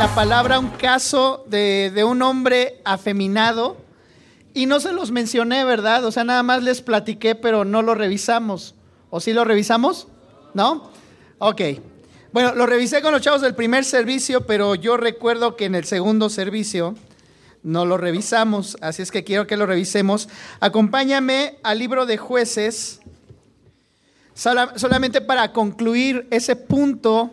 la palabra un caso de un hombre afeminado y no se los mencioné, ¿verdad? O sea, nada más les platiqué, pero no lo revisamos. ¿O sí lo revisamos? ¿No? Ok. Bueno, lo revisé con los chavos del primer servicio, pero yo recuerdo que en el segundo servicio no lo revisamos, así es que quiero que lo revisemos. Acompáñame al libro de Jueces, solamente para concluir ese punto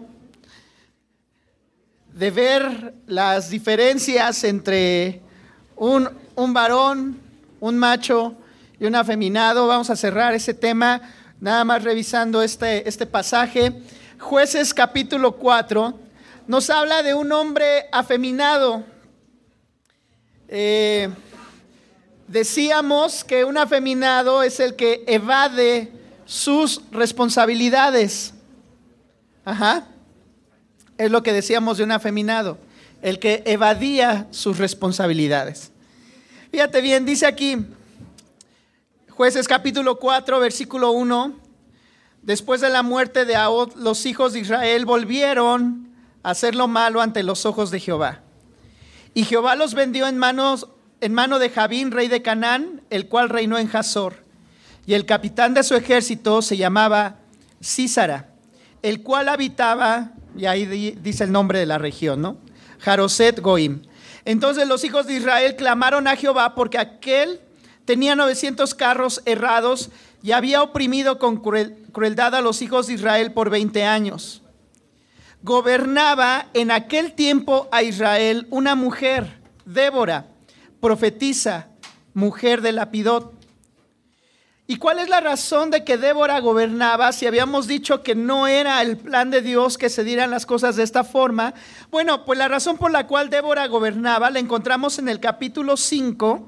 de ver las diferencias entre un varón, un macho y un afeminado. Vamos a cerrar ese tema nada más revisando este pasaje. Jueces capítulo 4 nos habla de un hombre afeminado. Decíamos que un afeminado es el que evade sus responsabilidades. Es lo que decíamos de un afeminado, el que evadía sus responsabilidades. Fíjate bien, dice aquí, Jueces capítulo 4, versículo 1, después de la muerte de Ahod, los hijos de Israel volvieron a hacer lo malo ante los ojos de Jehová. Y Jehová los vendió en mano de Jabín, rey de Canaán, el cual reinó en Hazor. Y el capitán de su ejército se llamaba Sísara, el cual habitaba, y ahí dice el nombre de la región, ¿no? Jaroset Goim. Entonces los hijos de Israel clamaron a Jehová porque aquel tenía 900 carros errados y había oprimido con crueldad a los hijos de Israel por 20 años. Gobernaba en aquel tiempo a Israel una mujer, Débora, profetisa, mujer de Lapidot. ¿Y cuál es la razón de que Débora gobernaba si habíamos dicho que no era el plan de Dios que se dieran las cosas de esta forma? Bueno, pues la razón por la cual Débora gobernaba la encontramos en el capítulo 5,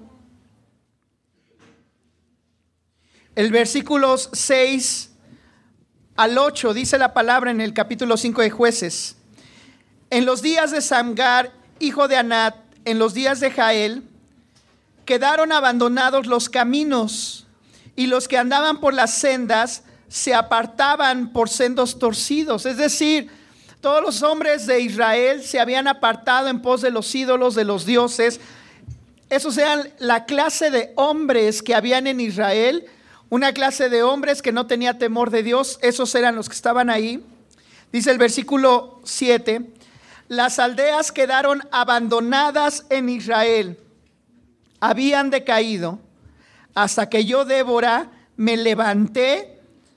el versículos 6 al 8, dice la palabra en el capítulo 5 de Jueces. En los días de Samgar, hijo de Anat, en los días de Jael, quedaron abandonados los caminos, y los que andaban por las sendas se apartaban por sendos torcidos. Es decir, todos los hombres de Israel se habían apartado en pos de los ídolos, de los dioses. Esos eran la clase de hombres que habían en Israel, una clase de hombres que no tenía temor de Dios. Esos eran los que estaban ahí. Dice el versículo 7, las aldeas quedaron abandonadas en Israel, habían decaído, hasta que yo, Débora, me levanté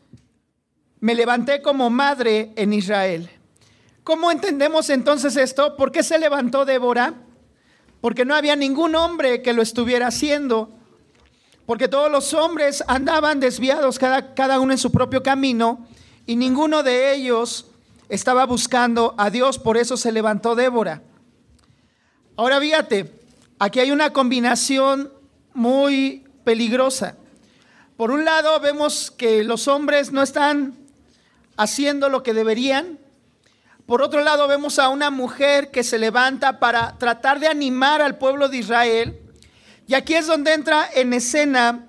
como madre en Israel. ¿Cómo entendemos entonces esto? ¿Por qué se levantó Débora? Porque no había ningún hombre que lo estuviera haciendo. Porque todos los hombres andaban desviados, cada uno en su propio camino, y ninguno de ellos estaba buscando a Dios. Por eso se levantó Débora. Ahora fíjate, aquí hay una combinación muy peligrosa. Por un lado vemos que los hombres no están haciendo lo que deberían. Por otro lado vemos a una mujer que se levanta para tratar de animar al pueblo de Israel. Y aquí es donde entra en escena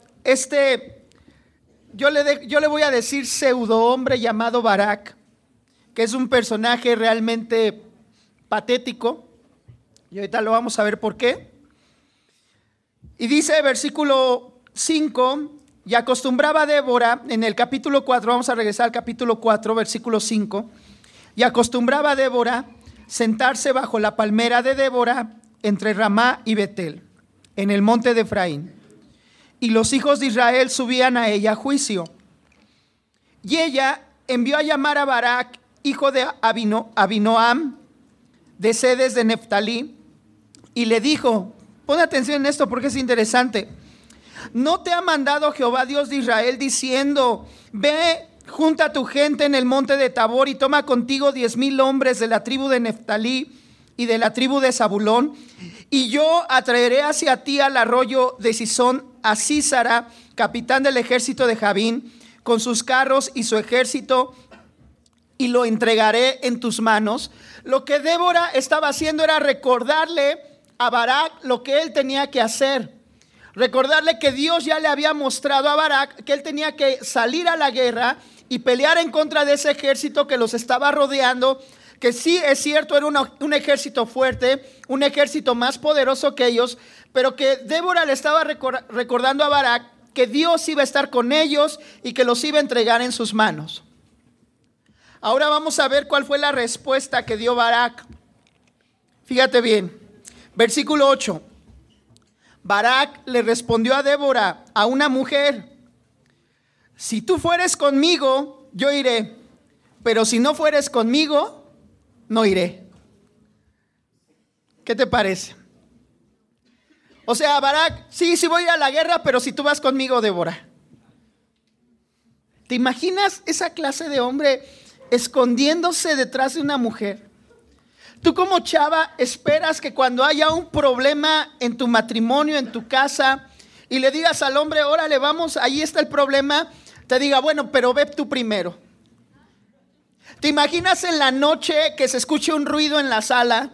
yo le voy a decir pseudo hombre llamado Barak, que es un personaje realmente patético. Y ahorita lo vamos a ver por qué. Y dice versículo 5, y acostumbraba Débora, en el capítulo 4, vamos a regresar al capítulo 4, versículo 5, y acostumbraba Débora sentarse bajo la palmera de Débora entre Ramá y Betel, en el monte de Efraín. Y los hijos de Israel subían a ella a juicio. Y ella envió a llamar a Barak, hijo de Abinoam, de Sedes de Neftalí, y le dijo, pon atención en esto porque es interesante. ¿No te ha mandado Jehová Dios de Israel diciendo, ve, junta a tu gente en el monte de Tabor y toma contigo 10,000 hombres de la tribu de Neftalí y de la tribu de Zabulón? Y yo atraeré hacia ti al arroyo de Sisón a Sísara, capitán del ejército de Jabín, con sus carros y su ejército, y lo entregaré en tus manos. Lo que Débora estaba haciendo era recordarle a Barak lo que él tenía que hacer. Recordarle que Dios ya le había mostrado a Barak que él tenía que salir a la guerra y pelear en contra de ese ejército que los estaba rodeando, que sí es cierto, era un ejército fuerte, un ejército más poderoso que ellos, pero que Débora le estaba recordando a Barak que Dios iba a estar con ellos y que los iba a entregar en sus manos. Ahora vamos a ver cuál fue la respuesta que dio Barak. Fíjate bien, versículo 8. Barak le respondió a Débora, a una mujer: si tú fueres conmigo, yo iré, pero si no fueres conmigo, no iré. ¿Qué te parece? O sea, Barak, sí voy a la guerra, pero si tú vas conmigo, Débora. ¿Te imaginas esa clase de hombre escondiéndose detrás de una mujer? Tú como chava esperas que cuando haya un problema en tu matrimonio, en tu casa, y le digas al hombre, órale, vamos, ahí está el problema, te diga, bueno, pero ve tú primero. ¿Te imaginas en la noche que se escuche un ruido en la sala?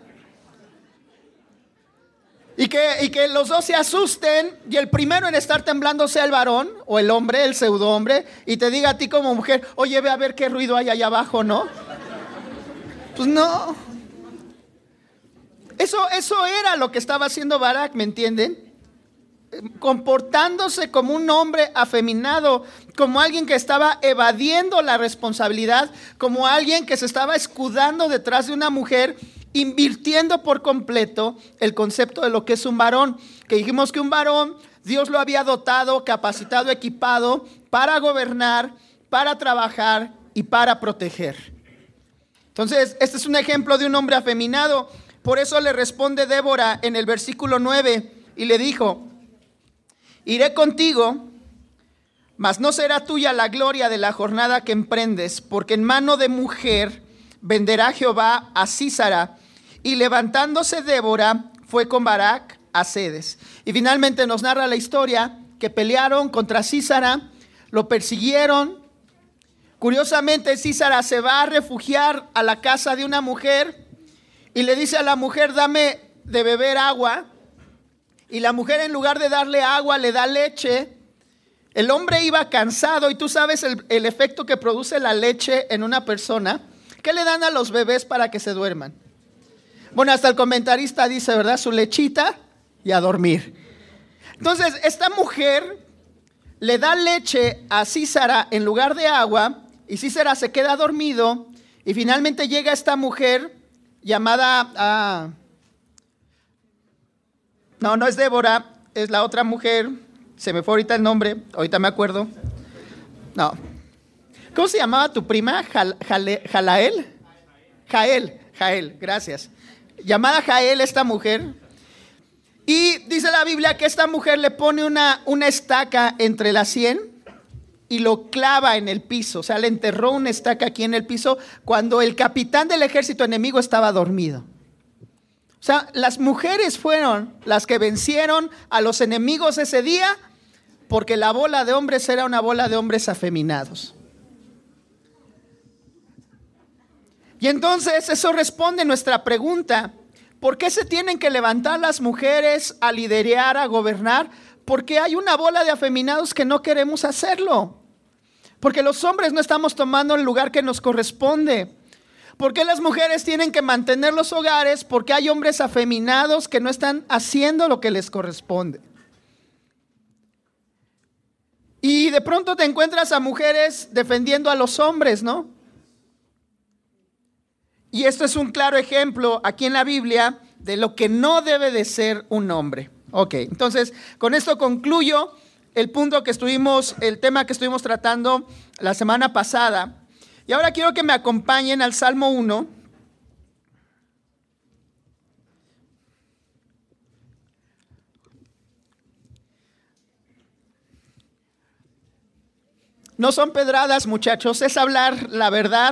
Y que los dos se asusten y el primero en estar temblando sea el varón o el hombre, el pseudo hombre, y te diga a ti como mujer, oye, ve a ver qué ruido hay allá abajo, ¿no? Pues no. Eso era lo que estaba haciendo Barak, ¿me entienden? Comportándose como un hombre afeminado, como alguien que estaba evadiendo la responsabilidad, como alguien que se estaba escudando detrás de una mujer, invirtiendo por completo el concepto de lo que es un varón. Que dijimos que un varón, Dios lo había dotado, capacitado, equipado para gobernar, para trabajar y para proteger. Entonces, este es un ejemplo de un hombre afeminado. Por eso le responde Débora en el versículo 9 y le dijo: iré contigo, mas no será tuya la gloria de la jornada que emprendes, porque en mano de mujer venderá Jehová a Sísara. Y levantándose Débora fue con Barak a Cedes. Y finalmente nos narra la historia que pelearon contra Sísara, lo persiguieron. Curiosamente, Sísara se va a refugiar a la casa de una mujer y le dice a la mujer, dame de beber agua. Y la mujer, en lugar de darle agua, le da leche. El hombre iba cansado y tú sabes el efecto que produce la leche en una persona. ¿Qué le dan a los bebés para que se duerman? Bueno, hasta el comentarista dice, ¿verdad? Su lechita y a dormir. Entonces, esta mujer le da leche a Sísara en lugar de agua y Sísara se queda dormido y finalmente llega esta mujer llamada... No es Débora, es la otra mujer. Se me fue ahorita el nombre, ahorita me acuerdo. No. ¿Cómo se llamaba tu prima? ¿Jalael? Jael, gracias. Llamada Jael esta mujer. Y dice la Biblia que esta mujer le pone una estaca entre la sien y lo clava en el piso. O sea, le enterró una estaca aquí en el piso cuando el capitán del ejército enemigo estaba dormido. O sea, las mujeres fueron las que vencieron a los enemigos ese día porque la bola de hombres era una bola de hombres afeminados. Y entonces eso responde a nuestra pregunta: ¿por qué se tienen que levantar las mujeres a liderar, a gobernar? Porque hay una bola de afeminados que no queremos hacerlo. Porque los hombres no estamos tomando el lugar que nos corresponde. ¿Por qué las mujeres tienen que mantener los hogares? Porque hay hombres afeminados que no están haciendo lo que les corresponde. Y de pronto te encuentras a mujeres defendiendo a los hombres, ¿no? Y esto es un claro ejemplo aquí en la Biblia de lo que no debe de ser un hombre. Ok, entonces con esto concluyo el tema que estuvimos tratando la semana pasada. Y ahora quiero que me acompañen al Salmo 1. No son pedradas, muchachos, es hablar la verdad.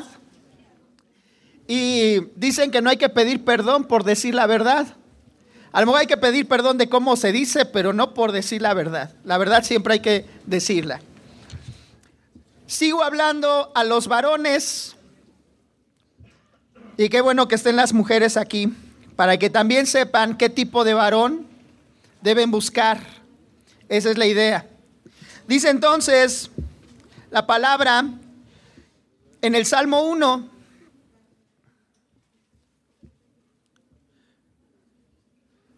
Y dicen que no hay que pedir perdón por decir la verdad. A lo mejor hay que pedir perdón de cómo se dice, pero no por decir la verdad. La verdad siempre hay que decirla. Sigo hablando a los varones. Y qué bueno que estén las mujeres aquí, para que también sepan qué tipo de varón deben buscar. Esa es la idea. Dice entonces la palabra en el Salmo 1.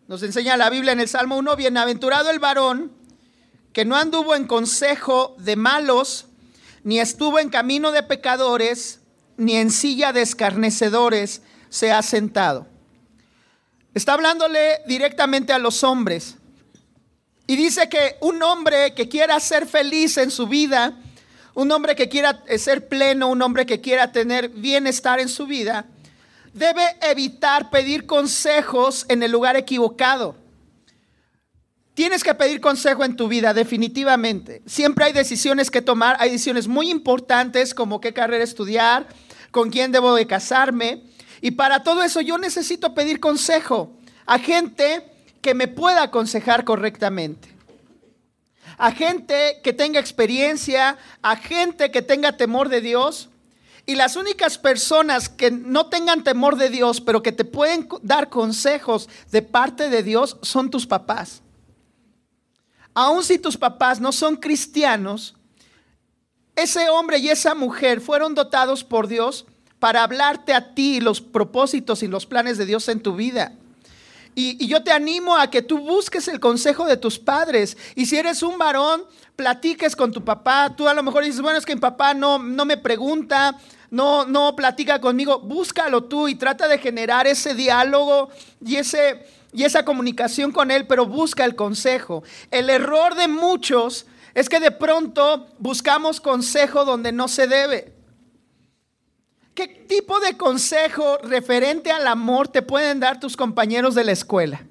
Nos enseña la Biblia en el Salmo 1, bienaventurado el varón que no anduvo en consejo de malos, ni estuvo en camino de pecadores, ni en silla de escarnecedores se ha sentado. Está hablándole directamente a los hombres. Y dice que un hombre que quiera ser feliz en su vida, un hombre que quiera ser pleno, un hombre que quiera tener bienestar en su vida, debe evitar pedir consejos en el lugar equivocado. Tienes que pedir consejo en tu vida, definitivamente. Siempre hay decisiones que tomar, hay decisiones muy importantes como qué carrera estudiar, con quién debo de casarme. Y para todo eso yo necesito pedir consejo a gente que me pueda aconsejar correctamente. A gente que tenga experiencia, a gente que tenga temor de Dios. Y las únicas personas que no tengan temor de Dios, pero que te pueden dar consejos de parte de Dios, son tus papás. Aun si tus papás no son cristianos, ese hombre y esa mujer fueron dotados por Dios para hablarte a ti los propósitos y los planes de Dios en tu vida. Y yo te animo a que tú busques el consejo de tus padres. Y si eres un varón, platiques con tu papá. Tú a lo mejor dices, bueno, es que mi papá no me pregunta, no platica conmigo. Búscalo tú y trata de generar ese diálogo y esa comunicación con él, pero busca el consejo. El error de muchos es que de pronto buscamos consejo donde no se debe. ¿Qué tipo de consejo referente al amor te pueden dar tus compañeros de la escuela?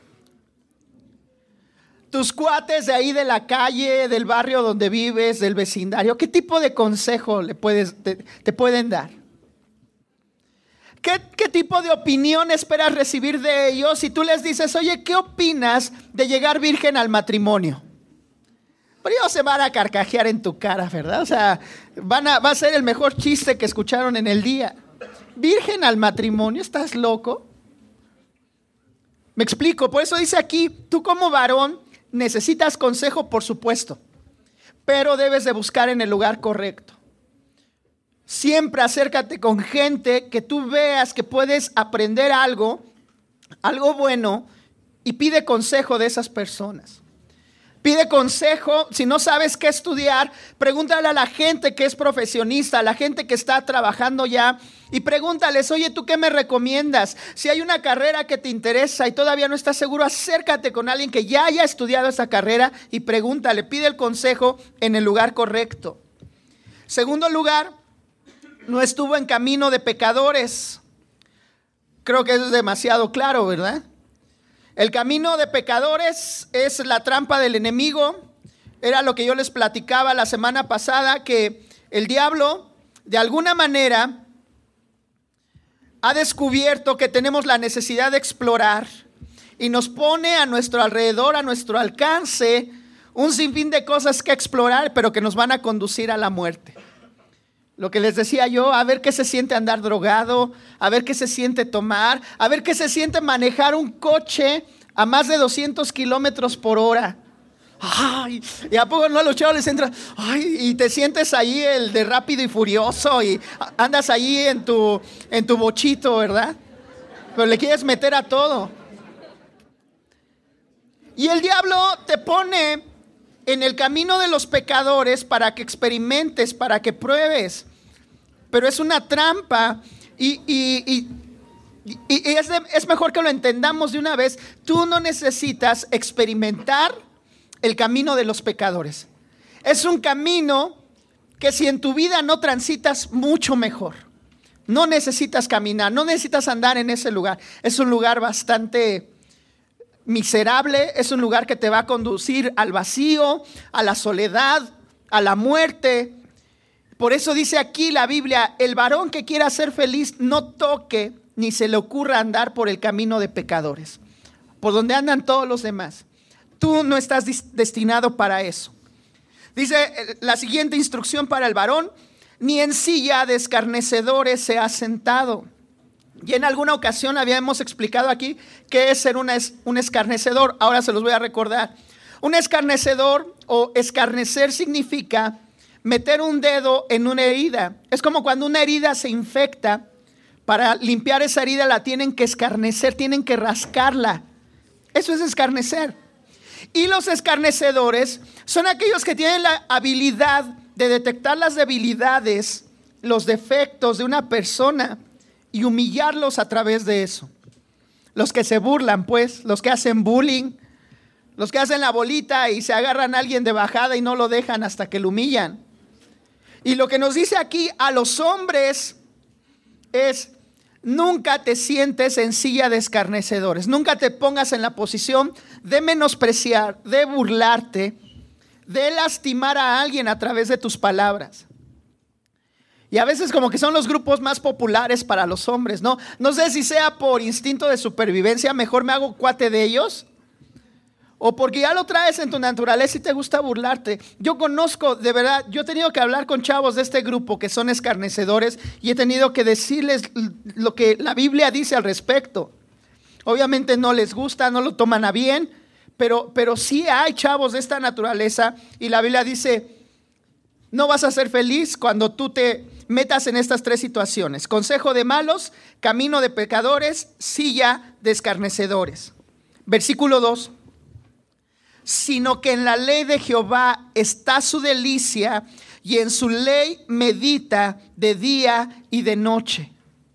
Tus cuates de ahí de la calle, del barrio donde vives, del vecindario. ¿Qué tipo de consejo te pueden dar? ¿Qué tipo de opinión esperas recibir de ellos si tú les dices, oye, ¿qué opinas de llegar virgen al matrimonio? Pero ellos se van a carcajear en tu cara, ¿verdad? O sea, va a ser el mejor chiste que escucharon en el día. ¿Virgen al matrimonio? ¿Estás loco? Me explico, por eso dice aquí, tú como varón necesitas consejo, por supuesto, pero debes de buscar en el lugar correcto. Siempre acércate con gente que tú veas que puedes aprender algo bueno, y pide consejo de esas personas. Pide consejo, si no sabes qué estudiar, pregúntale a la gente que es profesionista, a la gente que está trabajando ya, y pregúntales, oye, ¿tú qué me recomiendas? Si hay una carrera que te interesa y todavía no estás seguro, acércate con alguien que ya haya estudiado esa carrera y pregúntale, pide el consejo en el lugar correcto. Segundo lugar, no estuvo en camino de pecadores. Creo que eso es demasiado claro, ¿verdad? El camino de pecadores es la trampa del enemigo. Era lo que yo les platicaba la semana pasada, que el diablo de alguna manera ha descubierto que tenemos la necesidad de explorar y nos pone a nuestro alrededor, a nuestro alcance, un sinfín de cosas que explorar, pero que nos van a conducir a la muerte. Lo que les decía yo, a ver qué se siente andar drogado, a ver qué se siente tomar, a ver qué se siente manejar un coche a más de 200 kilómetros por hora. Ay, y a poco no a los chavos les entra, ay, y te sientes ahí el de Rápido y Furioso y andas ahí en tu bochito, ¿verdad? Pero le quieres meter a todo. Y el diablo te pone en el camino de los pecadores para que experimentes, para que pruebes. Pero es una trampa y es mejor que lo entendamos de una vez. Tú no necesitas experimentar el camino de los pecadores. Es un camino que si en tu vida no transitas, mucho mejor. No necesitas caminar, no necesitas andar en ese lugar. Es un lugar bastante miserable, es un lugar que te va a conducir al vacío, a la soledad, a la muerte. Por eso dice aquí la Biblia, el varón que quiera ser feliz no toque ni se le ocurra andar por el camino de pecadores, por donde andan todos los demás. Tú no estás destinado para eso. Dice la siguiente instrucción para el varón, ni en silla de escarnecedores se ha sentado. Y en alguna ocasión habíamos explicado aquí qué es ser un escarnecedor. Ahora se los voy a recordar. Un escarnecedor o escarnecer significa meter un dedo en una herida. Es como cuando una herida se infecta. Para limpiar esa herida la tienen que escarnecer, tienen que rascarla. Eso es escarnecer. Y los escarnecedores son aquellos que tienen la habilidad de detectar las debilidades, los defectos de una persona y humillarlos a través de eso. Los que se burlan, pues, los que hacen bullying, los que hacen la bolita y se agarran a alguien de bajada y no lo dejan hasta que lo humillan. Y lo que nos dice aquí a los hombres es: nunca te sientes en silla de escarnecedores, nunca te pongas en la posición de menospreciar, de burlarte, de lastimar a alguien a través de tus palabras. Y a veces como que son los grupos más populares para los hombres, ¿no? No sé si sea por instinto de supervivencia, mejor me hago cuate de ellos, o porque ya lo traes en tu naturaleza y te gusta burlarte. Yo conozco, de verdad, yo he tenido que hablar con chavos de este grupo que son escarnecedores y he tenido que decirles lo que la Biblia dice al respecto. Obviamente no les gusta, no lo toman a bien, pero sí hay chavos de esta naturaleza y la Biblia dice: no vas a ser feliz cuando tú te metas en estas tres situaciones: consejo de malos, camino de pecadores, silla de escarnecedores. Versículo 2. Sino que en la ley de Jehová está su delicia, y en su ley medita de día y de noche.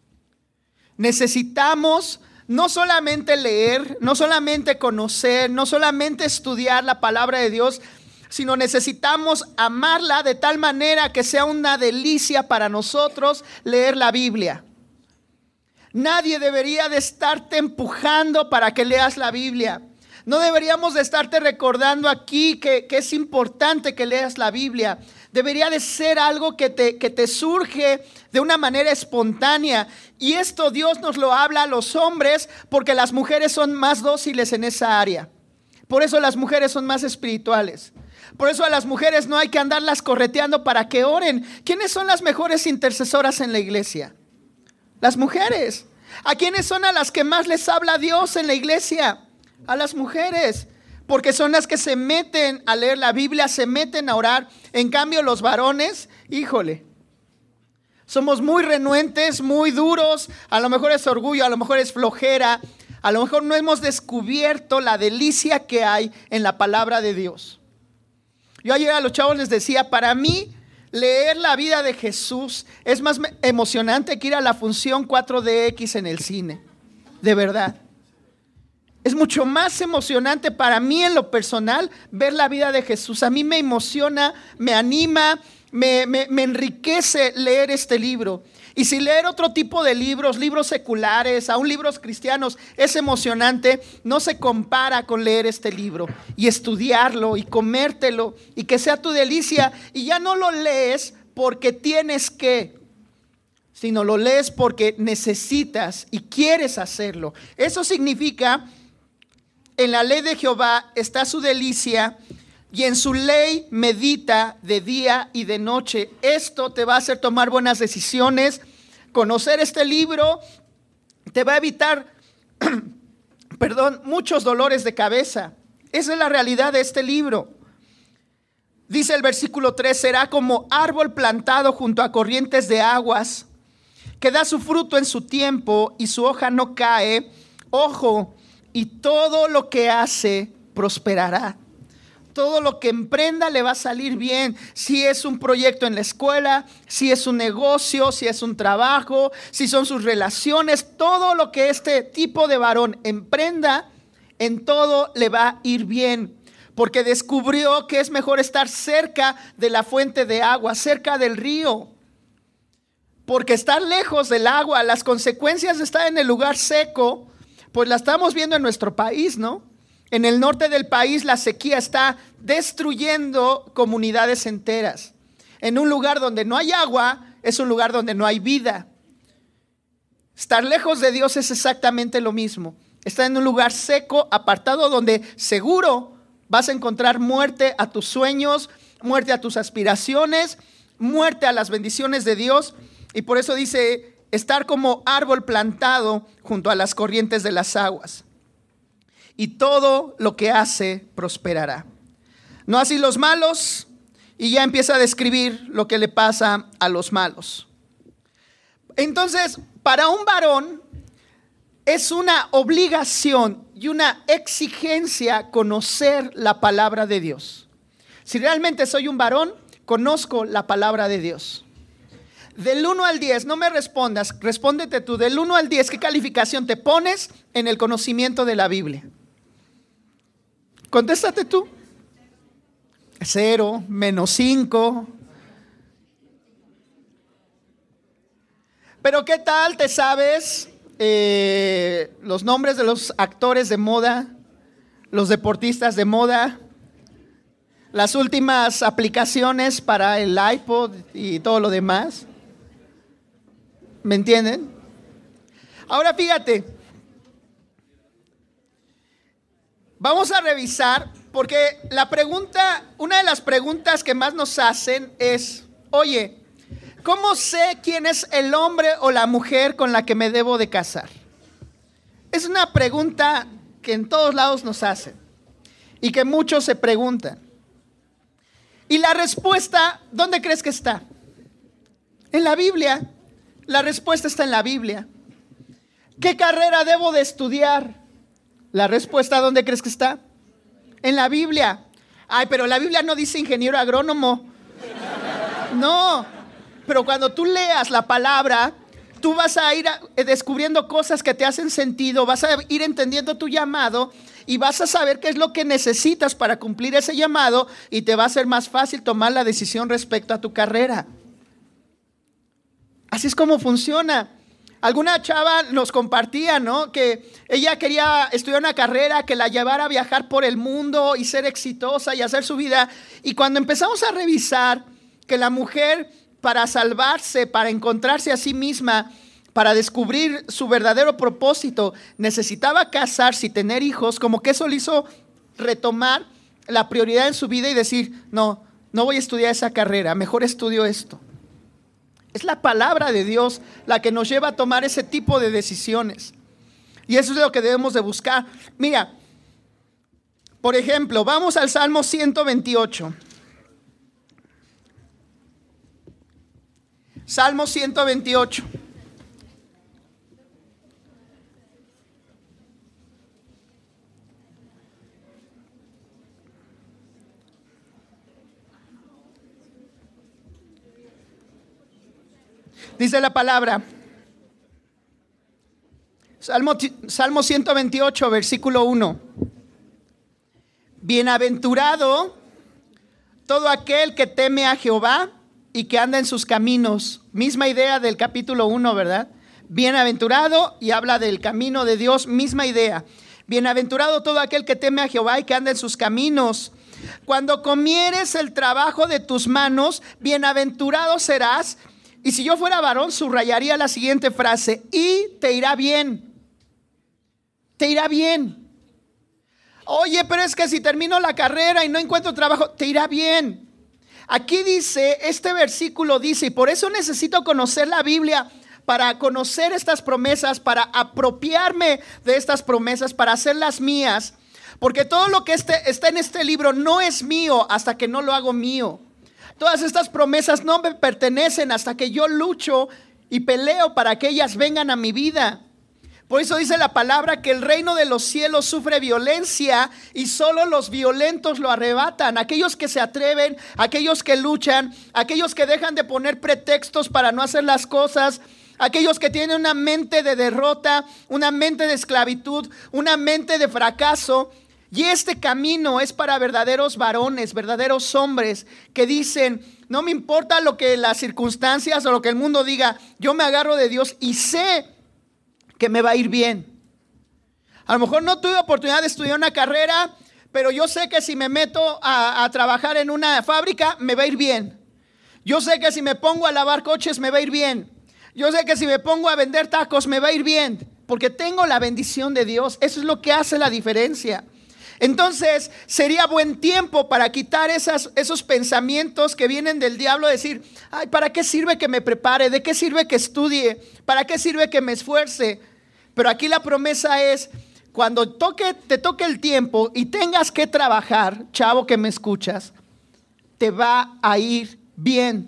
Necesitamos no solamente leer, no solamente conocer, no solamente estudiar la palabra de Dios, sino necesitamos amarla de tal manera que sea una delicia para nosotros leer la Biblia. Nadie debería de estarte empujando para que leas la Biblia. No deberíamos de estarte recordando aquí que es importante que leas la Biblia. Debería de ser algo que te surge de una manera espontánea. Y esto Dios nos lo habla a los hombres porque las mujeres son más dóciles en esa área. Por eso las mujeres son más espirituales. Por eso a las mujeres no hay que andarlas correteando para que oren. ¿Quiénes son las mejores intercesoras en la iglesia? Las mujeres. ¿A quiénes son a las que más les habla Dios en la iglesia? A las mujeres, porque son las que se meten a leer la Biblia, se meten a orar. En cambio los varones, híjole, somos muy renuentes, muy duros. A lo mejor es orgullo, a lo mejor es flojera, a lo mejor no hemos descubierto la delicia que hay en la palabra de Dios. Yo ayer a los chavos les decía: para mí leer la vida de Jesús es más emocionante que ir a la función 4DX en el cine, de verdad. Es mucho más emocionante para mí en lo personal ver la vida de Jesús. A mí me emociona, me anima, me enriquece leer este libro. Y si leer otro tipo de libros, libros seculares, aún libros cristianos, es emocionante, no se compara con leer este libro y estudiarlo y comértelo y que sea tu delicia. Y ya no lo lees porque tienes que, sino lo lees porque necesitas y quieres hacerlo. Eso significa: en la ley de Jehová está su delicia, y en su ley medita de día y de noche. Esto te va a hacer tomar buenas decisiones. Conocer este libro te va a evitar, muchos dolores de cabeza. Esa es la realidad de este libro. Dice el versículo 3: será como árbol plantado junto a corrientes de aguas, que da su fruto en su tiempo y su hoja no cae. Ojo, y todo lo que hace prosperará. Todo lo que emprenda le va a salir bien. Si es un proyecto en la escuela, si es un negocio, si es un trabajo, si son sus relaciones, todo lo que este tipo de varón emprenda, en todo le va a ir bien. Porque descubrió que es mejor estar cerca de la fuente de agua, cerca del río. Porque estar lejos del agua, las consecuencias de estar en el lugar seco, pues la estamos viendo en nuestro país, ¿no? En el norte del país la sequía está destruyendo comunidades enteras. En un lugar donde no hay agua, es un lugar donde no hay vida. Estar lejos de Dios es exactamente lo mismo. Estar en un lugar seco, apartado, donde seguro vas a encontrar muerte a tus sueños, muerte a tus aspiraciones, muerte a las bendiciones de Dios. Y por eso dice: estar como árbol plantado junto a las corrientes de las aguas, y todo lo que hace prosperará. No así los malos, y ya empieza a describir lo que le pasa a los malos. Entonces, para un varón es una obligación y una exigencia conocer la palabra de Dios. Si realmente soy un varón, conozco la palabra de Dios. Del 1 al 10, no me respondas, respóndete tú. Del 1 al 10, ¿qué calificación te pones en el conocimiento de la Biblia? Contéstate tú. 0, -5. Pero ¿qué tal te sabes los nombres de los actores de moda, los deportistas de moda, las últimas aplicaciones para el iPod y todo lo demás? ¿Me entienden? Ahora fíjate, vamos a revisar, porque una de las preguntas que más nos hacen es, oye, ¿cómo sé quién es el hombre o la mujer con la que me debo de casar? Es una pregunta que en todos lados nos hacen y que muchos se preguntan. Y la respuesta, ¿dónde crees que está? En la Biblia. La respuesta está en la Biblia. ¿Qué carrera debo de estudiar? La respuesta, ¿dónde crees que está? En la Biblia. Ay, pero la Biblia no dice ingeniero agrónomo. No. Pero cuando tú leas la palabra, tú vas a ir descubriendo cosas que te hacen sentido, vas a ir entendiendo tu llamado y vas a saber qué es lo que necesitas para cumplir ese llamado y te va a ser más fácil tomar la decisión respecto a tu carrera. Así es como funciona. Alguna chava nos compartía, ¿no?, que ella quería estudiar una carrera que la llevara a viajar por el mundo y ser exitosa y hacer su vida. Y cuando empezamos a revisar que la mujer, para salvarse, para encontrarse a sí misma, para descubrir su verdadero propósito, necesitaba casarse y tener hijos, como que eso le hizo retomar la prioridad en su vida y decir, no voy a estudiar esa carrera, mejor estudio esto. Es la palabra de Dios la que nos lleva a tomar ese tipo de decisiones. Y eso es lo que debemos de buscar. Mira, por ejemplo, vamos al Salmo 128. Salmo 128. Dice la palabra, Salmo 128, versículo 1. Bienaventurado todo aquel que teme a Jehová y que anda en sus caminos. Misma idea del capítulo 1, ¿verdad? Bienaventurado, y habla del camino de Dios, misma idea. Bienaventurado todo aquel que teme a Jehová y que anda en sus caminos. Cuando comieres el trabajo de tus manos, bienaventurado serás. Y si yo fuera varón, subrayaría la siguiente frase: y te irá bien. Te irá bien. Oye, pero es que si termino la carrera y no encuentro trabajo, te irá bien. Aquí dice, este versículo dice, y por eso necesito conocer la Biblia, para conocer estas promesas, para apropiarme de estas promesas, para hacerlas mías. Porque todo lo que está en este libro no es mío hasta que no lo hago mío. Todas estas promesas no me pertenecen hasta que yo lucho y peleo para que ellas vengan a mi vida. Por eso dice la palabra que el reino de los cielos sufre violencia y solo los violentos lo arrebatan. Aquellos que se atreven, aquellos que luchan, aquellos que dejan de poner pretextos para no hacer las cosas, aquellos que tienen una mente de derrota, una mente de esclavitud, una mente de fracaso. Y este camino es para verdaderos varones, verdaderos hombres que dicen, no me importa lo que las circunstancias o lo que el mundo diga, yo me agarro de Dios y sé que me va a ir bien. A lo mejor no tuve oportunidad de estudiar una carrera, pero yo sé que si me meto a trabajar en una fábrica, me va a ir bien. Yo sé que si me pongo a lavar coches, me va a ir bien. Yo sé que si me pongo a vender tacos, me va a ir bien, porque tengo la bendición de Dios. Eso es lo que hace la diferencia. Entonces sería buen tiempo para quitar esos pensamientos que vienen del diablo, decir, ay, ¿para qué sirve que me prepare? ¿De qué sirve que estudie? ¿Para qué sirve que me esfuerce? Pero aquí la promesa es, cuando te toque el tiempo y tengas que trabajar, chavo que me escuchas, te va a ir bien.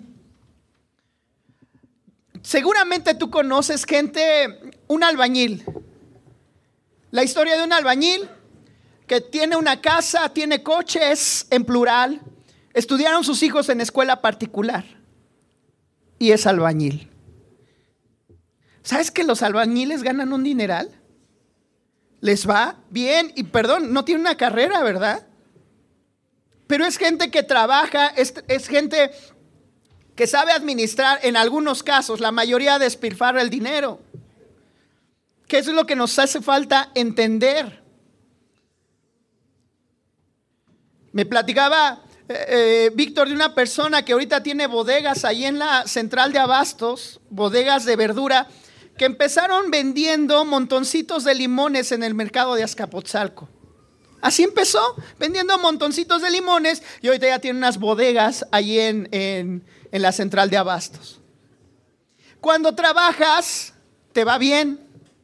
Seguramente tú conoces gente, un albañil. La historia de un albañil que tiene una casa, tiene coches en plural, estudiaron sus hijos en escuela particular y es albañil. ¿Sabes que los albañiles ganan un dineral? Les va bien y perdón, no tiene una carrera, ¿verdad? Pero es gente que trabaja, es gente que sabe administrar en algunos casos, la mayoría despilfarra el dinero. Que eso es lo que nos hace falta entender. Me platicaba Víctor de una persona que ahorita tiene bodegas ahí en la central de abastos, bodegas de verdura, que empezaron vendiendo montoncitos de limones en el mercado de Azcapotzalco. Así empezó, vendiendo montoncitos de limones y ahorita ya tiene unas bodegas ahí en la central de abastos. Cuando trabajas, te va bien.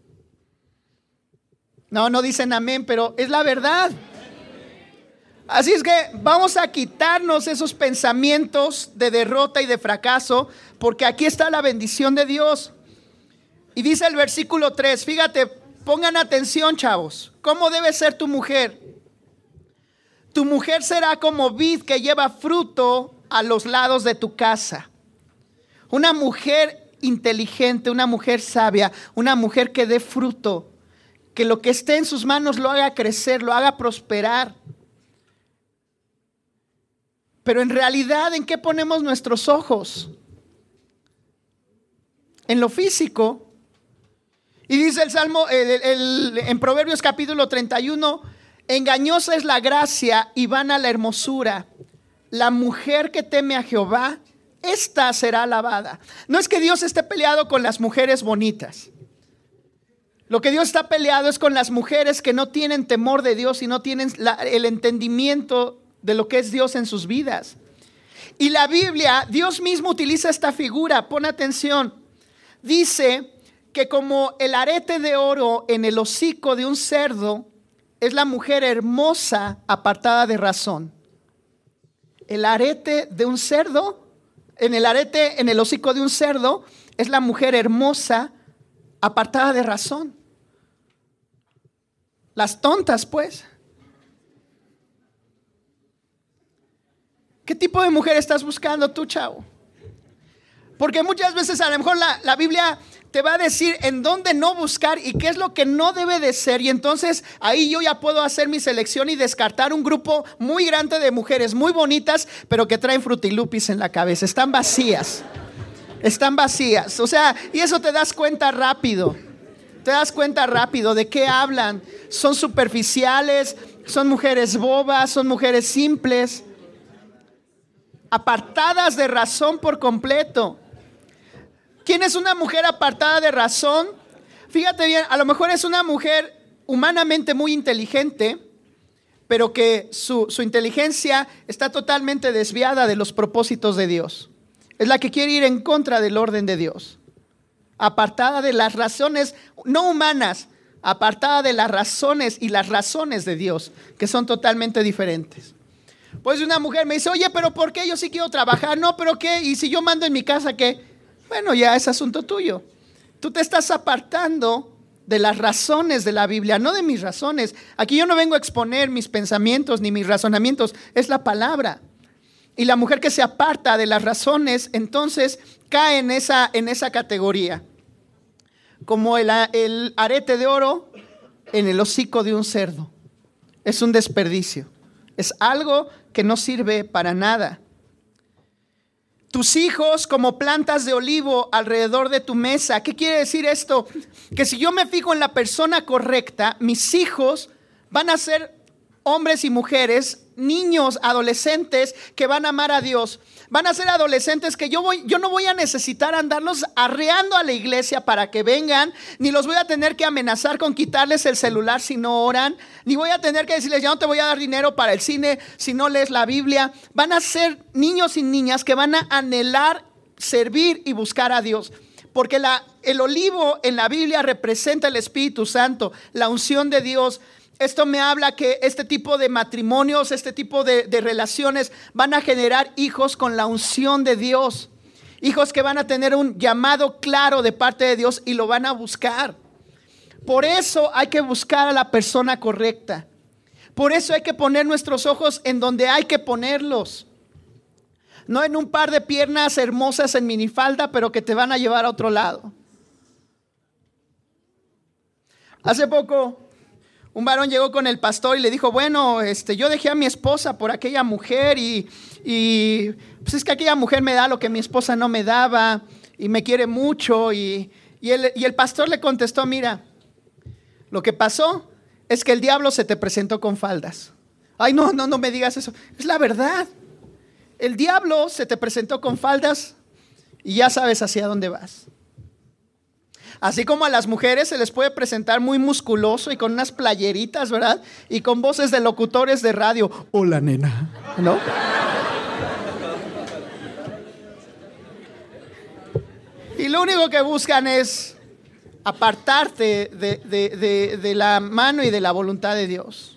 No dicen amén, pero es la verdad. Así es que vamos a quitarnos esos pensamientos de derrota y de fracaso, porque aquí está la bendición de Dios. Y dice el versículo 3, fíjate, pongan atención, chavos. ¿Cómo debe ser tu mujer? Tu mujer será como vid que lleva fruto a los lados de tu casa. Una mujer inteligente, una mujer sabia, una mujer que dé fruto, que lo que esté en sus manos lo haga crecer, lo haga prosperar. Pero en realidad, ¿en qué ponemos nuestros ojos? En lo físico. Y dice el Salmo, en Proverbios capítulo 31, engañosa es la gracia y vana la hermosura. La mujer que teme a Jehová, esta será alabada. No es que Dios esté peleado con las mujeres bonitas. Lo que Dios está peleado es con las mujeres que no tienen temor de Dios y no tienen el entendimiento de lo que es Dios en sus vidas. Y la Biblia, Dios mismo utiliza esta figura, pon atención. Dice que como el arete de oro en el hocico de un cerdo, es la mujer hermosa apartada de razón. El arete de un cerdo, en el hocico de un cerdo, es la mujer hermosa apartada de razón. Las tontas, pues. ¿Qué tipo de mujer estás buscando tú, chavo? Porque muchas veces a lo mejor la Biblia te va a decir en dónde no buscar y qué es lo que no debe de ser. Y entonces ahí yo ya puedo hacer mi selección y descartar un grupo muy grande de mujeres muy bonitas, pero que traen frutilupis en la cabeza. Están vacías. O sea, y eso te das cuenta rápido. Te das cuenta rápido de qué hablan. Son superficiales, son mujeres bobas, son mujeres simples, apartadas de razón por completo. ¿Quién es una mujer apartada de razón? Fíjate bien, a lo mejor es una mujer humanamente muy inteligente, pero que su inteligencia está totalmente desviada de los propósitos de Dios. Es la que quiere ir en contra del orden de Dios. Apartada de las razones no humanas, apartada de las razones y las razones de Dios, que son totalmente diferentes. Pues una mujer me dice, oye, pero ¿por qué? Yo sí quiero trabajar. No, pero ¿qué? Y si yo mando en mi casa, ¿qué? Bueno, ya es asunto tuyo. Tú te estás apartando de las razones de la Biblia, no de mis razones. Aquí yo no vengo a exponer mis pensamientos ni mis razonamientos, es la palabra. Y la mujer que se aparta de las razones, entonces cae en esa categoría. Como el arete de oro en el hocico de un cerdo. Es un desperdicio. Es algo que no sirve para nada. Tus hijos como plantas de olivo alrededor de tu mesa. ¿Qué quiere decir esto? Que si yo me fijo en la persona correcta, mis hijos van a ser hombres y mujeres, niños, adolescentes que van a amar a Dios. Van a ser adolescentes que yo no voy a necesitar andarlos arreando a la iglesia para que vengan, ni los voy a tener que amenazar con quitarles el celular si no oran, ni voy a tener que decirles ya no te voy a dar dinero para el cine si no lees la Biblia. Van a ser niños y niñas que van a anhelar servir y buscar a Dios. Porque el olivo en la Biblia representa el Espíritu Santo, la unción de Dios. Esto me habla que este tipo de matrimonios, este tipo de relaciones van a generar hijos con la unción de Dios. Hijos que van a tener un llamado claro de parte de Dios y lo van a buscar. Por eso hay que buscar a la persona correcta. Por eso hay que poner nuestros ojos en donde hay que ponerlos. No en un par de piernas hermosas en minifalda, pero que te van a llevar a otro lado. Hace poco, un varón llegó con el pastor y le dijo, bueno, yo dejé a mi esposa por aquella mujer y pues es que aquella mujer me da lo que mi esposa no me daba y me quiere mucho. Y el pastor le contestó, mira, lo que pasó es que el diablo se te presentó con faldas. Ay, no me digas eso. Es la verdad. El diablo se te presentó con faldas y ya sabes hacia dónde vas. Así como a las mujeres se les puede presentar muy musculoso y con unas playeritas, ¿verdad? Y con voces de locutores de radio. Hola, nena, ¿no? Y lo único que buscan es apartarte de la mano y de la voluntad de Dios.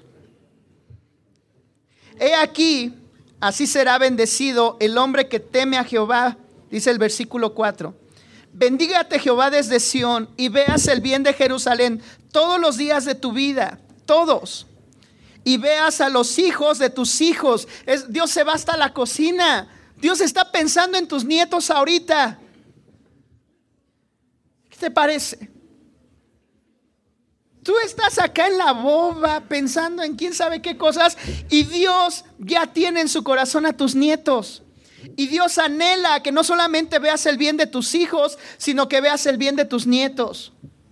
He aquí, así será bendecido el hombre que teme a Jehová, dice el versículo 4. Bendígate Jehová desde Sión y veas el bien de Jerusalén todos los días de tu vida, todos. Y veas a los hijos de tus hijos. Dios se va hasta la cocina. Dios está pensando en tus nietos ahorita. ¿Qué te parece? Tú estás acá en la boba pensando en quién sabe qué cosas y Dios ya tiene en su corazón a tus nietos. Y Dios anhela que no solamente veas el bien de tus hijos, sino que veas el bien de tus nietos.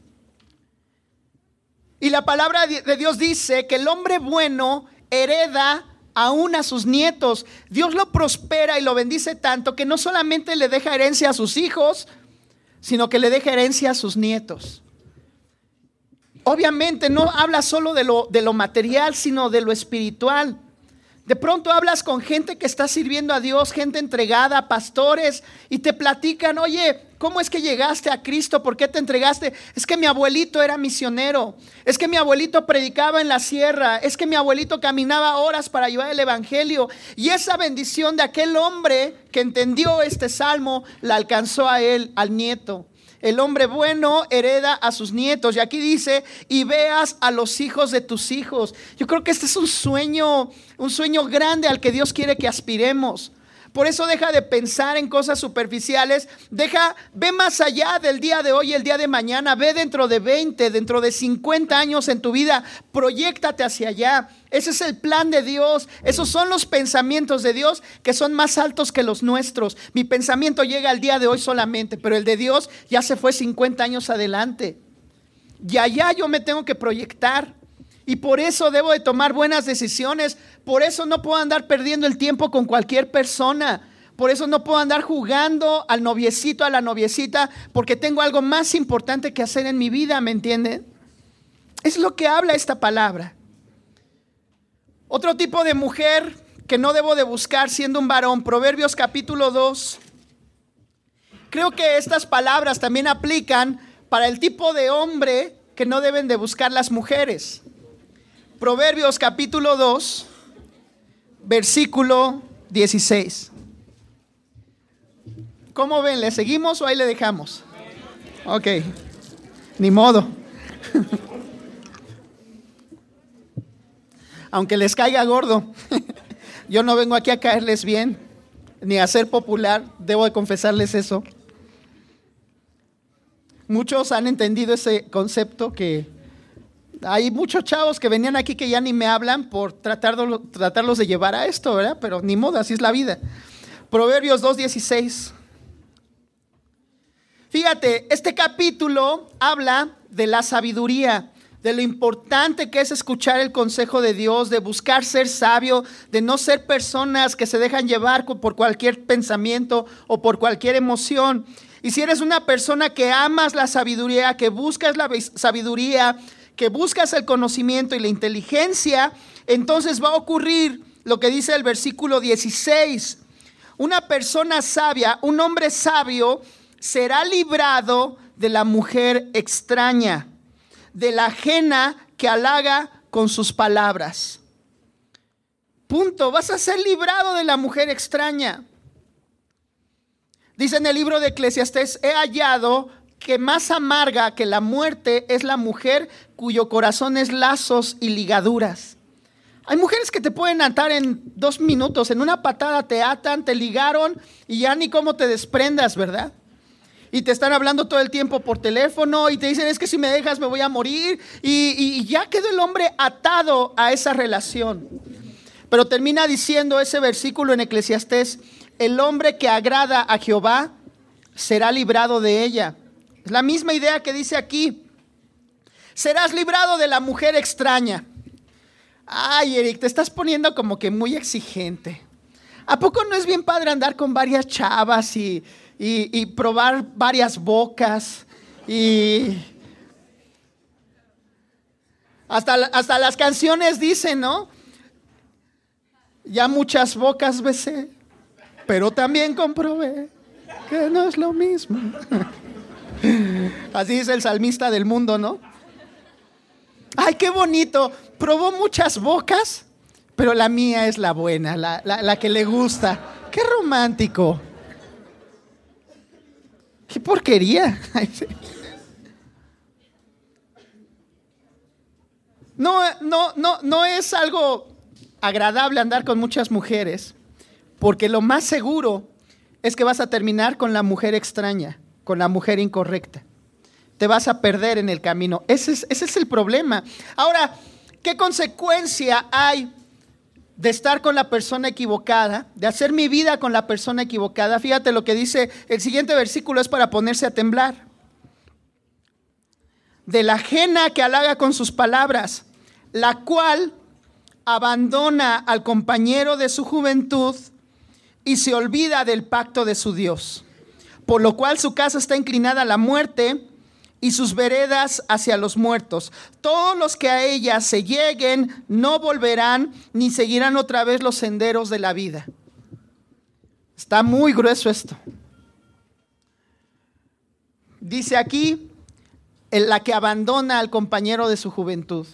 Y la palabra de Dios dice que el hombre bueno hereda aún a sus nietos. Dios lo prospera y lo bendice tanto que no solamente le deja herencia a sus hijos, sino que le deja herencia a sus nietos. Obviamente no habla solo de lo material, sino de lo espiritual. De pronto hablas con gente que está sirviendo a Dios, gente entregada, pastores, y te platican, oye, ¿cómo es que llegaste a Cristo? ¿Por qué te entregaste? Es que mi abuelito era misionero, es que mi abuelito predicaba en la sierra, es que mi abuelito caminaba horas para llevar el evangelio. Y esa bendición de aquel hombre que entendió este salmo, la alcanzó a él, al nieto. El hombre bueno hereda a sus nietos. Y aquí dice, y veas a los hijos de tus hijos. Yo creo que este es un sueño grande al que Dios quiere que aspiremos. Por eso deja de pensar en cosas superficiales. Ve más allá del día de hoy, el día de mañana. Ve dentro de 20, dentro de 50 años en tu vida. Proyéctate hacia allá. Ese es el plan de Dios. Esos son los pensamientos de Dios que son más altos que los nuestros. Mi pensamiento llega al día de hoy solamente, pero el de Dios ya se fue 50 años adelante. Y allá yo me tengo que proyectar. Y por eso debo de tomar buenas decisiones. Por eso no puedo andar perdiendo el tiempo con cualquier persona. Por eso no puedo andar jugando al noviecito, a la noviecita, porque tengo algo más importante que hacer en mi vida, ¿me entienden? Es lo que habla esta palabra. Otro tipo de mujer que no debo de buscar siendo un varón, Proverbios capítulo 2. Creo que estas palabras también aplican para el tipo de hombre que no deben de buscar las mujeres. Proverbios capítulo 2, versículo 16. ¿Cómo ven? ¿Le seguimos o ahí le dejamos? Ok, ni modo. Aunque les caiga gordo, yo no vengo aquí a caerles bien, ni a ser popular, debo de confesarles eso. Muchos han entendido ese concepto que hay muchos chavos que venían aquí que ya ni me hablan por tratarlos de llevar a esto, ¿verdad? Pero ni modo, así es la vida. Proverbios 2:16. Fíjate, este capítulo habla de la sabiduría, de lo importante que es escuchar el consejo de Dios, de buscar ser sabio, de no ser personas que se dejan llevar por cualquier pensamiento o por cualquier emoción. Y si eres una persona que amas la sabiduría, que buscas la sabiduría, que buscas el conocimiento y la inteligencia, entonces va a ocurrir lo que dice el versículo 16. Una persona sabia, un hombre sabio, será librado de la mujer extraña, de la ajena que halaga con sus palabras. Punto, vas a ser librado de la mujer extraña. Dice en el libro de Eclesiastés, he hallado que más amarga que la muerte es la mujer cuyo corazón es lazos y ligaduras. Hay mujeres que te pueden atar en 2 minutos, en una patada te atan, te ligaron y ya ni cómo te desprendas, ¿verdad? Y te están hablando todo el tiempo por teléfono y te dicen, es que si me dejas me voy a morir. Y ya quedó el hombre atado a esa relación. Pero termina diciendo ese versículo en Eclesiastés, el hombre que agrada a Jehová será librado de ella. Es la misma idea que dice aquí. Serás librado de la mujer extraña. Ay, Eric, te estás poniendo como que muy exigente. ¿A poco no es bien padre andar con varias chavas y probar varias bocas? Y hasta las canciones dicen, ¿no? Ya muchas bocas besé, pero también comprobé que no es lo mismo. Así dice el salmista del mundo, ¿no? Ay, qué bonito. Probó muchas bocas, pero la mía es la buena, la que le gusta. Qué romántico. Qué porquería. No es algo agradable andar con muchas mujeres, porque lo más seguro es que vas a terminar con la mujer extraña, con la mujer incorrecta. Te vas a perder en el camino. Ese es el problema. Ahora, ¿qué consecuencia hay de estar con la persona equivocada, de hacer mi vida con la persona equivocada? Fíjate lo que dice el siguiente versículo, es para ponerse a temblar. De la ajena que halaga con sus palabras, la cual abandona al compañero de su juventud y se olvida del pacto de su Dios. Por lo cual su casa está inclinada a la muerte y sus veredas hacia los muertos. Todos los que a ella se lleguen no volverán ni seguirán otra vez los senderos de la vida. Está muy grueso esto. Dice aquí, en la que abandona al compañero de su juventud.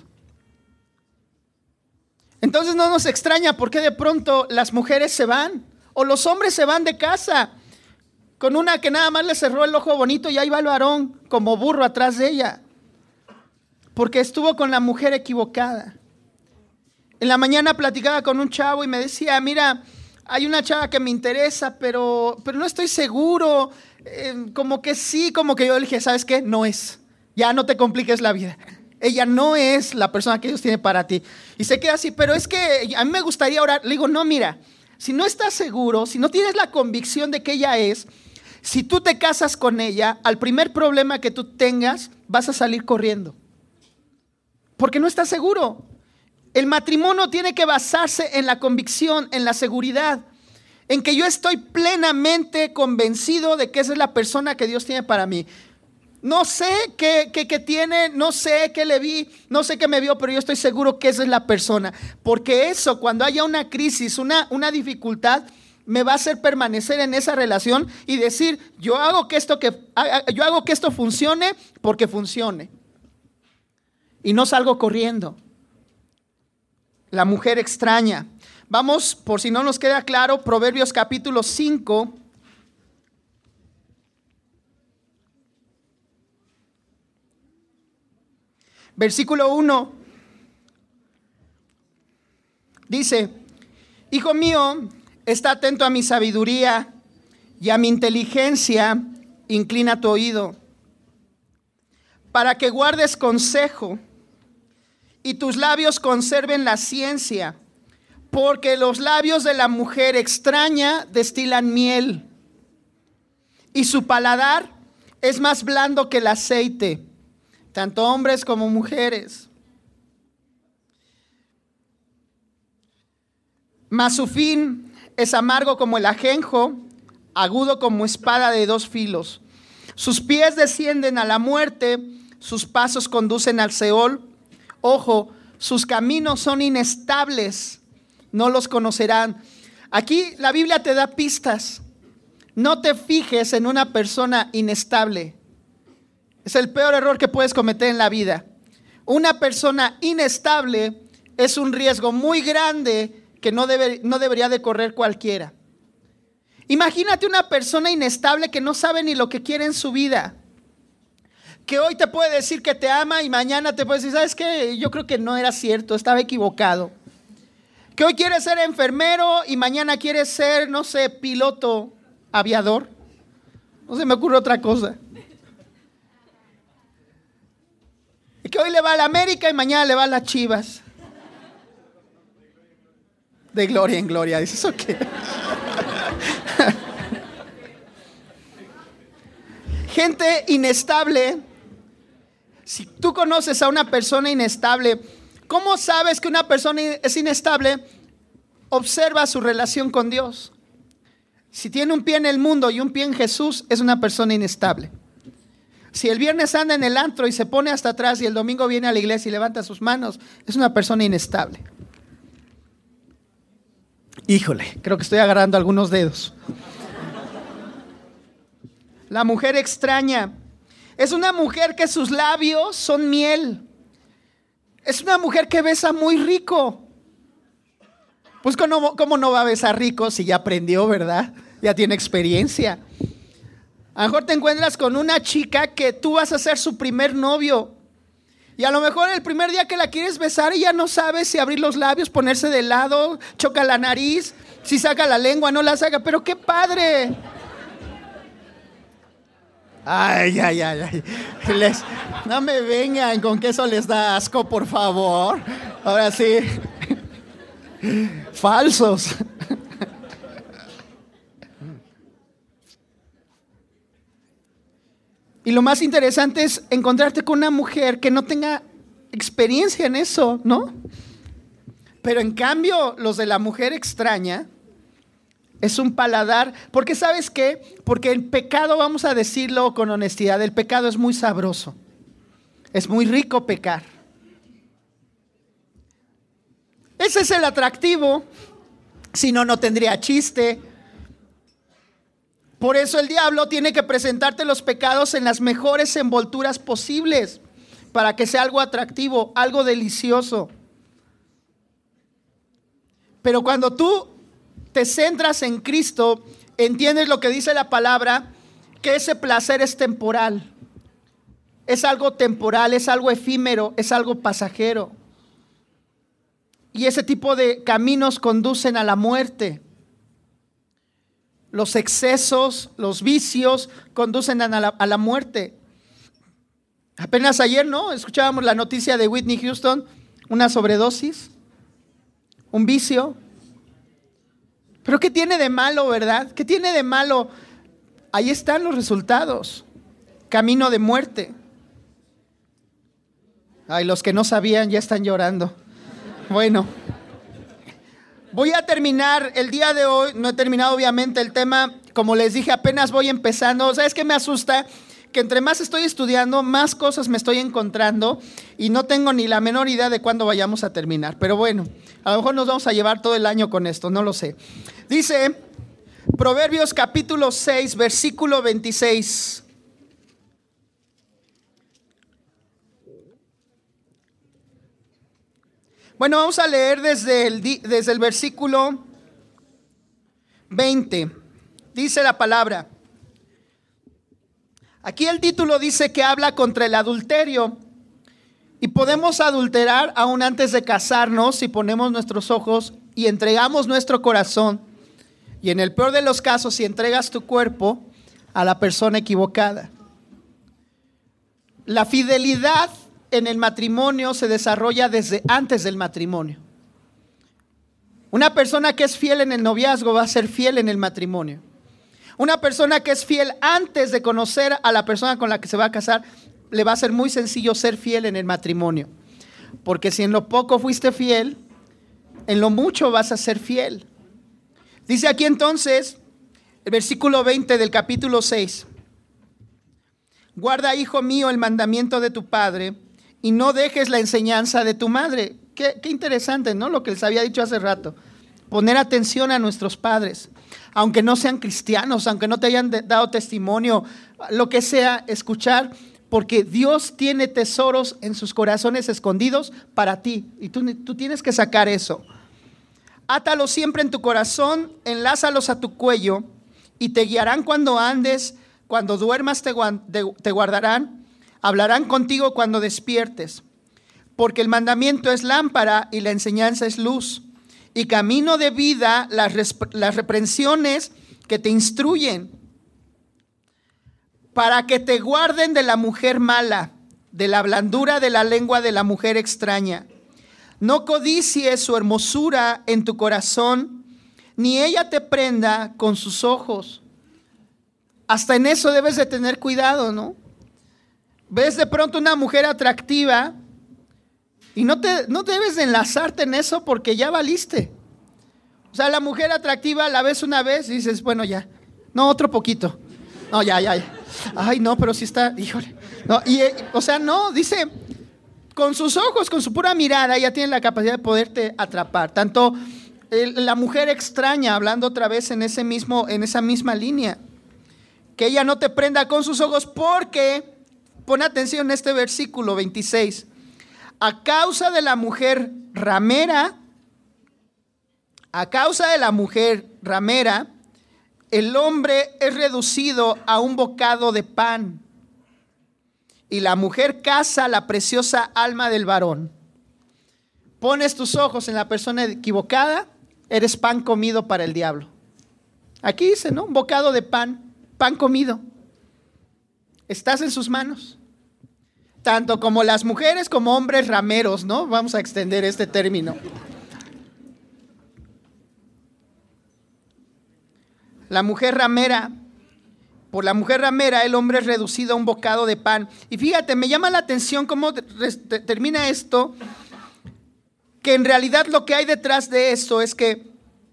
Entonces no nos extraña por qué de pronto las mujeres se van o los hombres se van de casa con una que nada más le cerró el ojo bonito y ahí va el varón como burro atrás de ella, porque estuvo con la mujer equivocada. En la mañana platicaba con un chavo y me decía, mira, hay una chava que me interesa, pero no estoy seguro, como que sí, como que yo le dije, ¿sabes qué? No es, ya no te compliques la vida. Ella no es la persona que Dios tiene para ti. Y se queda así, pero es que a mí me gustaría orar. Le digo, no, mira, si no estás seguro, si no tienes la convicción de que ella es, si tú te casas con ella, al primer problema que tú tengas, vas a salir corriendo. Porque no estás seguro. El matrimonio tiene que basarse en la convicción, en la seguridad, en que yo estoy plenamente convencido de que esa es la persona que Dios tiene para mí. No sé qué tiene, no sé qué le vi, no sé qué me vio, pero yo estoy seguro que esa es la persona. Porque eso, cuando haya una crisis, una dificultad, me va a hacer permanecer en esa relación y decir, yo hago que esto funcione porque funcione. Y no salgo corriendo. La mujer extraña. Vamos, por si no nos queda claro, Proverbios capítulo 5. Versículo 1. Dice, hijo mío, está atento a mi sabiduría y a mi inteligencia, inclina tu oído, para que guardes consejo y tus labios conserven la ciencia, porque los labios de la mujer extraña destilan miel y su paladar es más blando que el aceite, tanto hombres como mujeres. Mas su fin es amargo como el ajenjo, agudo como espada de 2 filos. Sus pies descienden a la muerte, sus pasos conducen al Seol. Ojo, sus caminos son inestables, no los conocerán. Aquí la Biblia te da pistas. No te fijes en una persona inestable. Es el peor error que puedes cometer en la vida. Una persona inestable es un riesgo muy grande que no debería de correr cualquiera. Imagínate una persona inestable que no sabe ni lo que quiere en su vida. que hoy te puede decir que te ama y mañana te puede decir, ¿sabes qué? Yo creo que no era cierto, estaba equivocado. Que hoy quieres ser enfermero y mañana quieres ser, no sé, piloto, aviador. No se me ocurre otra cosa. Y que hoy le va a la América y mañana le va a las Chivas. De gloria en gloria, ¿dices o qué? Gente inestable. Si tú conoces a una persona inestable, ¿cómo sabes que una persona es inestable? Observa su relación con Dios. Si tiene un pie en el mundo y un pie en Jesús, es una persona inestable. Si el viernes anda en el antro y se pone hasta atrás y el domingo viene a la iglesia y levanta sus manos, es una persona inestable. Híjole, creo que estoy agarrando algunos dedos. La mujer extraña es una mujer que sus labios son miel. Es una mujer que besa muy rico. Pues ¿cómo no va a besar rico si ya aprendió, verdad? Ya tiene experiencia. A lo mejor te encuentras con una chica que tú vas a ser su primer novio. Y a lo mejor el primer día que la quieres besar ella no sabe si abrir los labios, ponerse de lado, choca la nariz, si saca la lengua, no la saca. Pero qué padre. Ay. No me vengan con que eso les da asco, por favor. Ahora sí. Falsos. Y lo más interesante es encontrarte con una mujer que no tenga experiencia en eso, ¿no? Pero en cambio, los de la mujer extraña es un paladar, porque ¿sabes qué? Porque el pecado, vamos a decirlo con honestidad, el pecado es muy sabroso. Es muy rico pecar. Ese es el atractivo, si no, no tendría chiste. Por eso el diablo tiene que presentarte los pecados en las mejores envolturas posibles, para que sea algo atractivo, algo delicioso. Pero cuando tú te centras en Cristo, entiendes lo que dice la palabra, que ese placer es temporal. Es algo temporal, es algo efímero, es algo pasajero. Y ese tipo de caminos conducen a la muerte. Los excesos, los vicios conducen a la muerte. Apenas ayer, ¿no? Escuchábamos la noticia de Whitney Houston, una sobredosis, un vicio. Pero ¿qué tiene de malo, verdad? ¿Qué tiene de malo? Ahí están los resultados. Camino de muerte. Ay, los que no sabían ya están llorando. Bueno, voy a terminar el día de hoy. No he terminado obviamente el tema. Como les dije, apenas voy empezando. ¿Sabes qué me asusta? Que entre más estoy estudiando, más cosas me estoy encontrando y no tengo ni la menor idea de cuándo vayamos a terminar. Pero bueno, a lo mejor nos vamos a llevar todo el año con esto, no lo sé. Dice Proverbios capítulo 6, versículo 26. Bueno, vamos a leer desde el versículo 20. Dice la palabra. Aquí el título dice que habla contra el adulterio. Y podemos adulterar aún antes de casarnos si ponemos nuestros ojos y entregamos nuestro corazón. Y en el peor de los casos, si entregas tu cuerpo a la persona equivocada. La fidelidad en el matrimonio se desarrolla desde antes del matrimonio. Una persona que es fiel en el noviazgo va a ser fiel en el matrimonio. Una persona que es fiel antes de conocer a la persona con la que se va a casar, le va a ser muy sencillo ser fiel en el matrimonio. Porque si en lo poco fuiste fiel, en lo mucho vas a ser fiel. Dice aquí entonces, el versículo 20 del capítulo 6. Guarda, hijo mío, el mandamiento de tu padre y no dejes la enseñanza de tu madre. Qué interesante, ¿no? Lo que les había dicho hace rato. Poner atención a nuestros padres. Aunque no sean cristianos, aunque no te hayan dado testimonio, lo que sea, escuchar, porque Dios tiene tesoros en sus corazones escondidos para ti, y tú tienes que sacar eso. Átalos siempre en tu corazón, enlázalos a tu cuello, y te guiarán cuando andes, cuando duermas te guardarán. Hablarán contigo cuando despiertes, porque el mandamiento es lámpara y la enseñanza es luz, y camino de vida las reprensiones que te instruyen, para que te guarden de la mujer mala, de la blandura de la lengua de la mujer extraña. No codicies su hermosura en tu corazón, ni ella te prenda con sus ojos. Hasta en eso debes de tener cuidado, ¿no? Ves de pronto una mujer atractiva y no debes de enlazarte en eso porque ya valiste. O sea, la mujer atractiva la ves una vez y dices, bueno, ya. No, otro poquito. No, ya. Ay, no, pero sí está, híjole. No, o sea, no, dice, con sus ojos, con su pura mirada, ella tiene la capacidad de poderte atrapar. Tanto la mujer extraña, hablando otra vez en esa misma línea, que ella no te prenda con sus ojos porque, pon atención en este versículo 26, a causa de la mujer ramera, el hombre es reducido a un bocado de pan, y la mujer caza la preciosa alma del varón. Pones tus ojos en la persona equivocada, eres pan comido para el diablo. Aquí dice, ¿no? Un bocado de pan comido. Estás en sus manos. Tanto como las mujeres como hombres rameros, ¿no? Vamos a extender este término. La mujer ramera, por la mujer ramera el hombre es reducido a un bocado de pan. Y fíjate, me llama la atención cómo termina esto, que en realidad lo que hay detrás de esto es que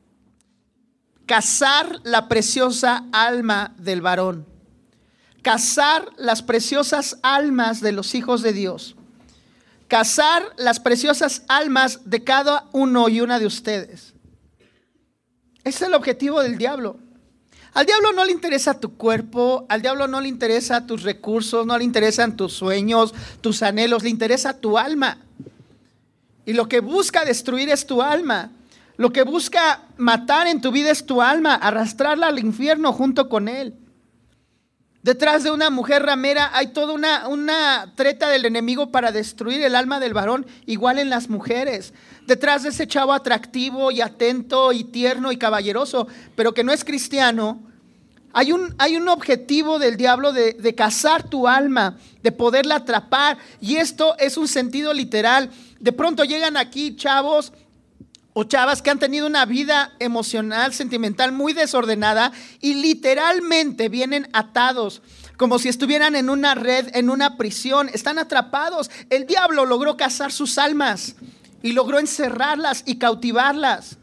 cazar la preciosa alma del varón, cazar las preciosas almas de los hijos de Dios, cazar las preciosas almas de cada uno y una de ustedes. Ese es el objetivo del diablo. Al diablo no le interesa tu cuerpo, al diablo no le interesa tus recursos, no le interesan tus sueños, tus anhelos, le interesa tu alma. Y lo que busca destruir es tu alma. Lo que busca matar en tu vida es tu alma, arrastrarla al infierno junto con él. Detrás de una mujer ramera hay toda una treta del enemigo para destruir el alma del varón, igual en las mujeres. Detrás de ese chavo atractivo y atento y tierno y caballeroso, pero que no es cristiano, hay un objetivo del diablo de cazar tu alma, de poderla atrapar. Y esto es un sentido literal. De pronto llegan aquí chavos o chavas que han tenido una vida emocional, sentimental muy desordenada y literalmente vienen atados, como si estuvieran en una red, en una prisión, están atrapados. El diablo logró cazar sus almas y logró encerrarlas y cautivarlas.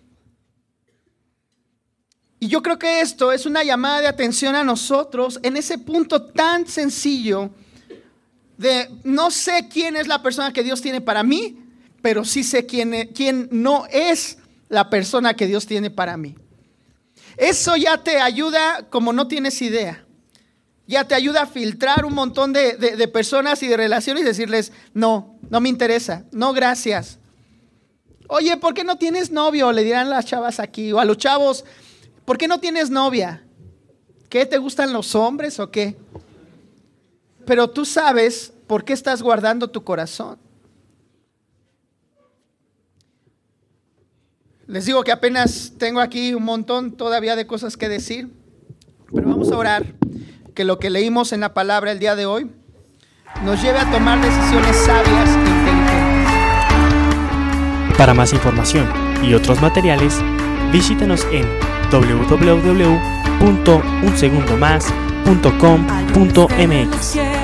Y yo creo que esto es una llamada de atención a nosotros en ese punto tan sencillo de no sé quién es la persona que Dios tiene para mí, pero sí sé quién no es la persona que Dios tiene para mí. Eso ya te ayuda como no tienes idea. Ya te ayuda a filtrar un montón de personas y de relaciones y decirles, no me interesa, no gracias. Oye, ¿por qué no tienes novio? Le dirán las chavas aquí, o a los chavos, ¿por qué no tienes novia? ¿Qué, te gustan los hombres o qué? Pero tú sabes por qué estás guardando tu corazón. Les digo que apenas tengo aquí un montón todavía de cosas que decir, pero vamos a orar que lo que leímos en la palabra el día de hoy nos lleve a tomar decisiones sabias e inteligentes. Para más información y otros materiales, visítanos en www.unsegundomás.com.mx.